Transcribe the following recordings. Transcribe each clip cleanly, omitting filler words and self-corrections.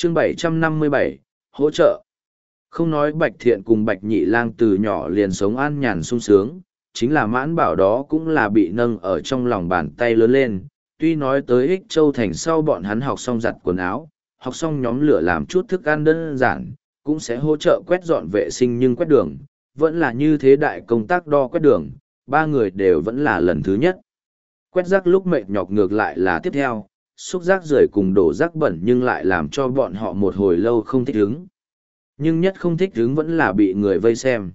Chương 757, hỗ trợ. Không nói Bạch Thiện cùng Bạch Nhị Lang từ nhỏ liền sống an nhàn sung sướng, chính là Mãn Bảo đó cũng là bị nâng ở trong lòng bàn tay lớn lên. Tuy nói tới Ích Châu Thành sau bọn hắn học xong giặt quần áo, học xong nhóm lửa làm chút thức ăn đơn giản, cũng sẽ hỗ trợ quét dọn vệ sinh, nhưng quét đường, vẫn là như thế đại công tác đo quét đường, ba người đều vẫn là lần thứ nhất. Quét rác lúc mệt nhọc ngược lại là tiếp theo, xúc rác rưởi cùng đổ rác bẩn nhưng lại làm cho bọn họ một hồi lâu không thích ứng. Nhưng nhất không thích ứng vẫn là bị người vây xem.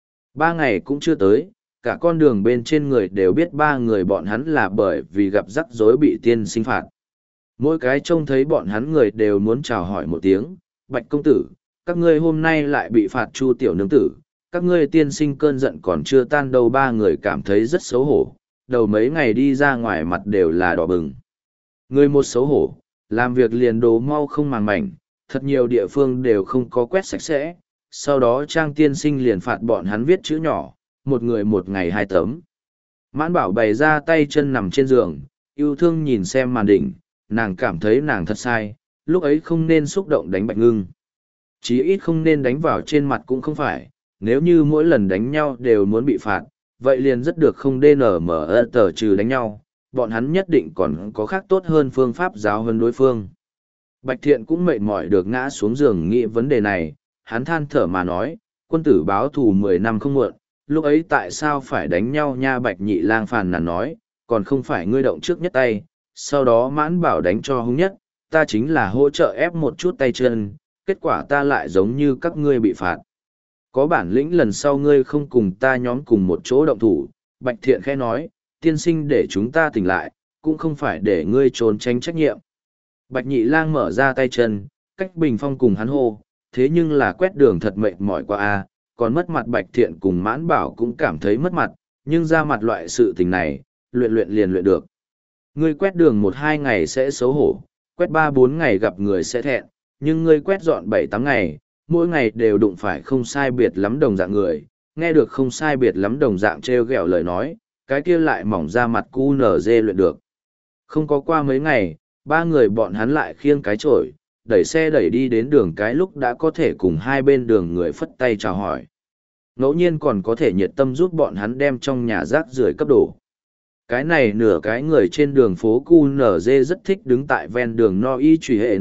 3 ngày cũng chưa tới, cả con đường bên trên người đều biết ba người bọn hắn là bởi vì gặp rắc rối bị tiên sinh phạt. Mỗi cái trông thấy bọn hắn người đều muốn chào hỏi một tiếng, Bạch công tử, các ngươi hôm nay lại bị phạt Chu tiểu nương tử, các ngươi tiên sinh cơn giận còn chưa tan đâu. Ba người cảm thấy rất xấu hổ, đầu mấy ngày đi ra ngoài mặt đều là đỏ bừng. Người một xấu hổ, làm việc liền đồ mau không màng mảnh, thật nhiều địa phương đều không có quét sạch sẽ. Sau đó Trang tiên sinh liền phạt bọn hắn viết chữ nhỏ, một người một ngày 2 tấm. Mãn Bảo bày ra tay chân nằm trên giường, yêu thương nhìn xem màn đỉnh, nàng cảm thấy nàng thật sai, lúc ấy không nên xúc động đánh Bạch Ngưng. Chí ít không nên đánh vào trên mặt cũng không phải, nếu như mỗi lần đánh nhau đều muốn bị phạt, vậy liền rất được không DNME tờ trừ đánh nhau, bọn hắn nhất định còn có khác tốt hơn phương pháp giáo hơn đối phương. Bạch Thiện cũng mệt mỏi được ngã xuống giường nghĩ vấn đề này, hắn than thở mà nói, quân tử báo thù 10 năm không muộn, lúc ấy tại sao phải đánh nhau nha. Bạch Nhị Lang phàn nàn nói, còn không phải ngươi động trước nhất tay, sau đó Mãn Bảo đánh cho hung nhất, ta chính là hỗ trợ ép một chút tay chân, kết quả ta lại giống như các ngươi bị phạt. Có bản lĩnh lần sau ngươi không cùng ta nhóm cùng một chỗ động thủ. Bạch Thiện khẽ nói, tiên sinh để chúng ta tỉnh lại, cũng không phải để ngươi trốn tránh trách nhiệm. Bạch Nhị Lang mở ra tay chân, cách Bình Phong cùng hắn hô, thế nhưng là quét đường thật mệt mỏi quá a. Còn mất mặt. Bạch Thiện cùng Mãn Bảo cũng cảm thấy mất mặt, nhưng ra mặt loại sự tình này, luyện liền luyện được. Ngươi quét đường 1-2 ngày sẽ xấu hổ, quét 3-4 ngày gặp người sẽ thẹn, nhưng ngươi quét dọn 7-8 ngày, mỗi ngày đều đụng phải không sai biệt lắm đồng dạng người, nghe được không sai biệt lắm đồng dạng trêu ghẹo lời nói, cái kia lại mỏng ra mặt cu nở dê luyện được. Không có qua mấy ngày, ba người bọn hắn lại khiêng cái chổi, đẩy xe đẩy đi đến đường cái lúc đã có thể cùng hai bên đường người phất tay chào hỏi. Ngẫu nhiên còn có thể nhiệt tâm giúp bọn hắn đem trong nhà rác rưởi cấp đổ. Cái này nửa cái người trên đường phố QNZ rất thích đứng tại ven đường no y truy hệ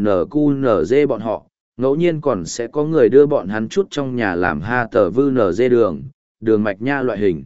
QNZ bọn họ, ngẫu nhiên còn sẽ có người đưa bọn hắn chút trong nhà làm ha tờ vư NZ đường mạch nha loại hình.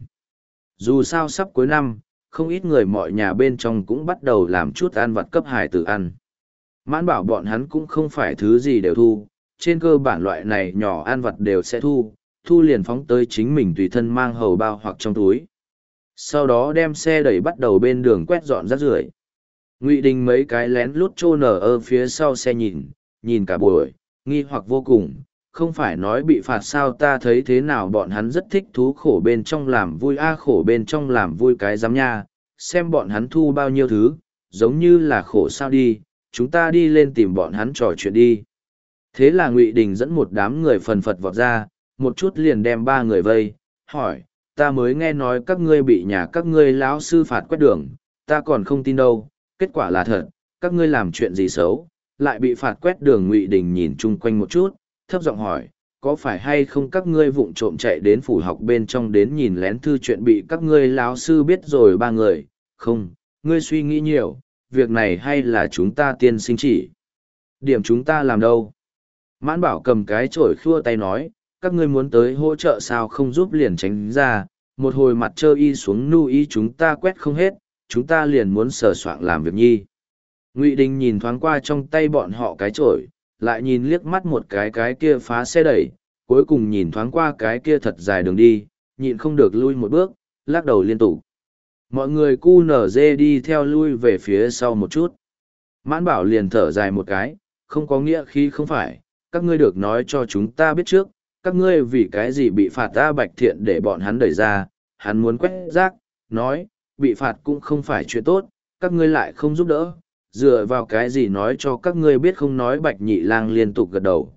Dù sao sắp cuối năm, không ít người mọi nhà bên trong cũng bắt đầu làm chút ăn vặt cấp hải tử ăn. Mãn Bảo bọn hắn cũng không phải thứ gì đều thu, trên cơ bản loại này nhỏ ăn vặt đều sẽ thu liền phóng tới chính mình tùy thân mang hầu bao hoặc trong túi. Sau đó đem xe đẩy bắt đầu bên đường quét dọn rác rưởi. Ngụy Đình mấy cái lén lút trôn ở phía sau xe nhìn cả buổi, nghi hoặc vô cùng, không phải nói bị phạt sao. Ta thấy thế nào bọn hắn rất thích thú khổ bên trong làm vui khổ bên trong làm vui cái giám nha, xem bọn hắn thu bao nhiêu thứ, giống như là khổ sao đi, chúng ta đi lên tìm bọn hắn trò chuyện đi. Thế là Ngụy Đình dẫn một đám người phần phật vọt ra, một chút liền đem ba người vây, hỏi, ta mới nghe nói các ngươi bị nhà các ngươi lão sư phạt quét đường, ta còn không tin đâu, kết quả là thật, các ngươi làm chuyện gì xấu, lại bị phạt quét đường. Ngụy Đình nhìn chung quanh một chút, thấp giọng hỏi, có phải hay không các ngươi vụng trộm chạy đến phủ học bên trong đến nhìn lén thư chuyện bị các ngươi lão sư biết rồi? Ba người, không, ngươi suy nghĩ nhiều, việc này hay là chúng ta tiên sinh chỉ điểm chúng ta làm đâu. Mãn Bảo cầm cái chổi khua tay nói, các ngươi muốn tới hỗ trợ sao không giúp liền tránh ra, một hồi mặt trơ y xuống nu y chúng ta quét không hết, chúng ta liền muốn sờ soạng làm việc nhi. Ngụy Đình nhìn thoáng qua trong tay bọn họ cái chổi, lại nhìn liếc mắt một cái kia phá xe đẩy, cuối cùng nhìn thoáng qua cái kia thật dài đường đi, nhịn không được lui một bước, lắc đầu liên tục. Mọi người cu nở dê đi theo lui về phía sau một chút. Mãn Bảo liền thở dài một cái, không có nghĩa khi không phải, các ngươi được nói cho chúng ta biết trước, các ngươi vì cái gì bị phạt. Ta Bạch Thiện để bọn hắn đẩy ra, hắn muốn quét rác, nói, bị phạt cũng không phải chuyện tốt, các ngươi lại không giúp đỡ, dựa vào cái gì nói cho các ngươi biết không nói. Bạch Nhị Lang liên tục gật đầu,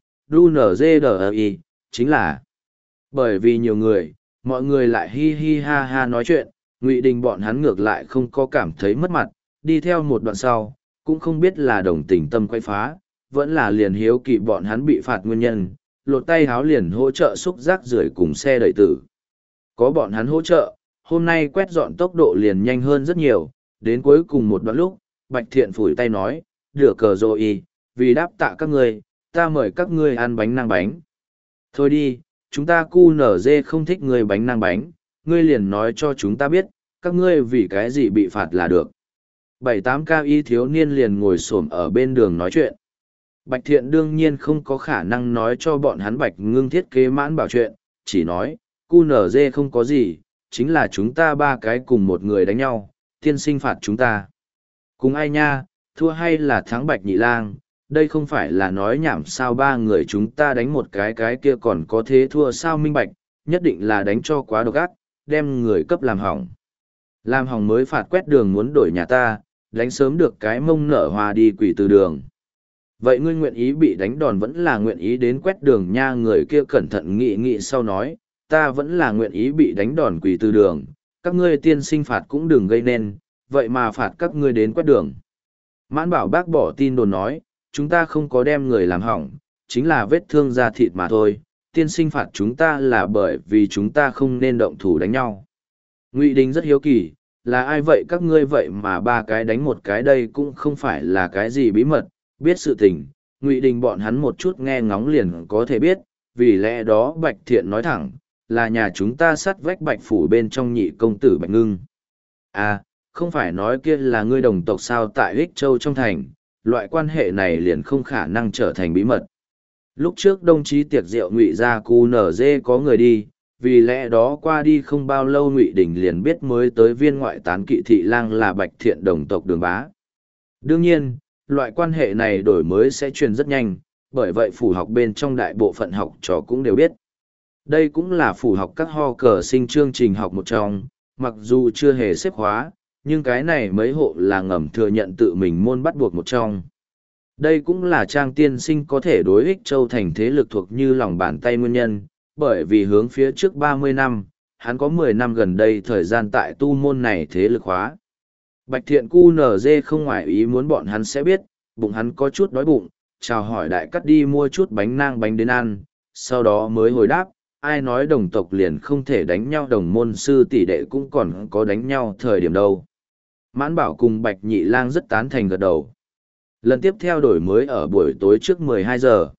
DUNZDI, chính là bởi vì nhiều người, mọi người lại hi hi ha ha nói chuyện, Ngụy Đình bọn hắn ngược lại không có cảm thấy mất mặt, đi theo một đoạn sau, cũng không biết là đồng tình tâm quay phá, vẫn là liền hiếu kỳ bọn hắn bị phạt nguyên nhân, lột tay háo liền hỗ trợ xúc rác rưởi cùng xe đẩy tử. Có bọn hắn hỗ trợ, hôm nay quét dọn tốc độ liền nhanh hơn rất nhiều, đến cuối cùng một đoạn lúc, Bạch Thiện phủi tay nói, được cờ rồi, vì đáp tạ các ngươi, ta mời các ngươi ăn bánh nang bánh. Thôi đi, chúng ta QNZ không thích ngươi bánh nang bánh, ngươi liền nói cho chúng ta biết, các ngươi vì cái gì bị phạt là được. 7-8 cao y thiếu niên liền ngồi xổm ở bên đường nói chuyện. Bạch Thiện đương nhiên không có khả năng nói cho bọn hắn Bạch Ngưng thiết kế Mãn Bảo chuyện, chỉ nói, QNZ không có gì, chính là chúng ta ba cái cùng một người đánh nhau, tiên sinh phạt chúng ta. Cùng ai nha, thua hay là thắng Bạch Nhị Lang, đây không phải là nói nhảm sao ba người chúng ta đánh một cái kia còn có thế thua sao minh bạch, nhất định là đánh cho quá độc ác, đem người cấp làm hỏng. Làm hỏng mới phạt quét đường muốn đổi nhà ta, đánh sớm được cái mông nở hoa đi quỷ từ đường. Vậy ngươi nguyện ý bị đánh đòn vẫn là nguyện ý đến quét đường nha, người kia cẩn thận nghị nghị sau nói, ta vẫn là nguyện ý bị đánh đòn quỷ từ đường, các ngươi tiên sinh phạt cũng đừng gây nên, vậy mà phạt các ngươi đến quét đường. Mãn Bảo bác bỏ tin đồn nói, chúng ta không có đem người làm hỏng, chính là vết thương da thịt mà thôi, tiên sinh phạt chúng ta là bởi vì chúng ta không nên động thủ đánh nhau. Ngụy Đình rất hiếu kỳ, là ai vậy các ngươi vậy mà ba cái đánh một cái đây cũng không phải là cái gì bí mật, biết sự tình, Ngụy Đình bọn hắn một chút nghe ngóng liền có thể biết, vì lẽ đó Bạch Thiện nói thẳng, là nhà chúng ta sắt vách Bạch phủ bên trong nhị công tử Bạch Ngưng. À, không phải nói kia là ngươi đồng tộc sao tại Ích Châu trong thành, loại quan hệ này liền không khả năng trở thành bí mật. Lúc trước đồng chí tiệc rượu Ngụy gia QNZ có người đi, vì lẽ đó qua đi không bao lâu Ngụy Đình liền biết mới tới viên ngoại tán kỵ thị lang là Bạch Thiện đồng tộc Đường Bá. Đương nhiên, loại quan hệ này đổi mới sẽ truyền rất nhanh, bởi vậy phủ học bên trong đại bộ phận học trò cũng đều biết. Đây cũng là phủ học các ho cờ sinh chương trình học một trong, mặc dù chưa hề xếp khóa, nhưng cái này mấy hộ là ngầm thừa nhận tự mình môn bắt buộc một trong. Đây cũng là Trang tiên sinh có thể đối ích châu thành thế lực thuộc như lòng bàn tay nguyên nhân, bởi vì hướng phía trước 30 năm, hắn có 10 năm gần đây thời gian tại tu môn này thế lực hóa. Bạch Thiện QNZ không ngoại ý muốn bọn hắn sẽ biết, bụng hắn có chút đói bụng, chào hỏi đại cắt đi mua chút bánh nang bánh đến ăn, sau đó mới hồi đáp, ai nói đồng tộc liền không thể đánh nhau, đồng môn sư tỷ đệ cũng còn có đánh nhau thời điểm đâu. Mãn Bảo cùng Bạch Nhị Lang rất tán thành gật đầu. Lần tiếp theo đổi mới ở buổi tối trước 12 giờ.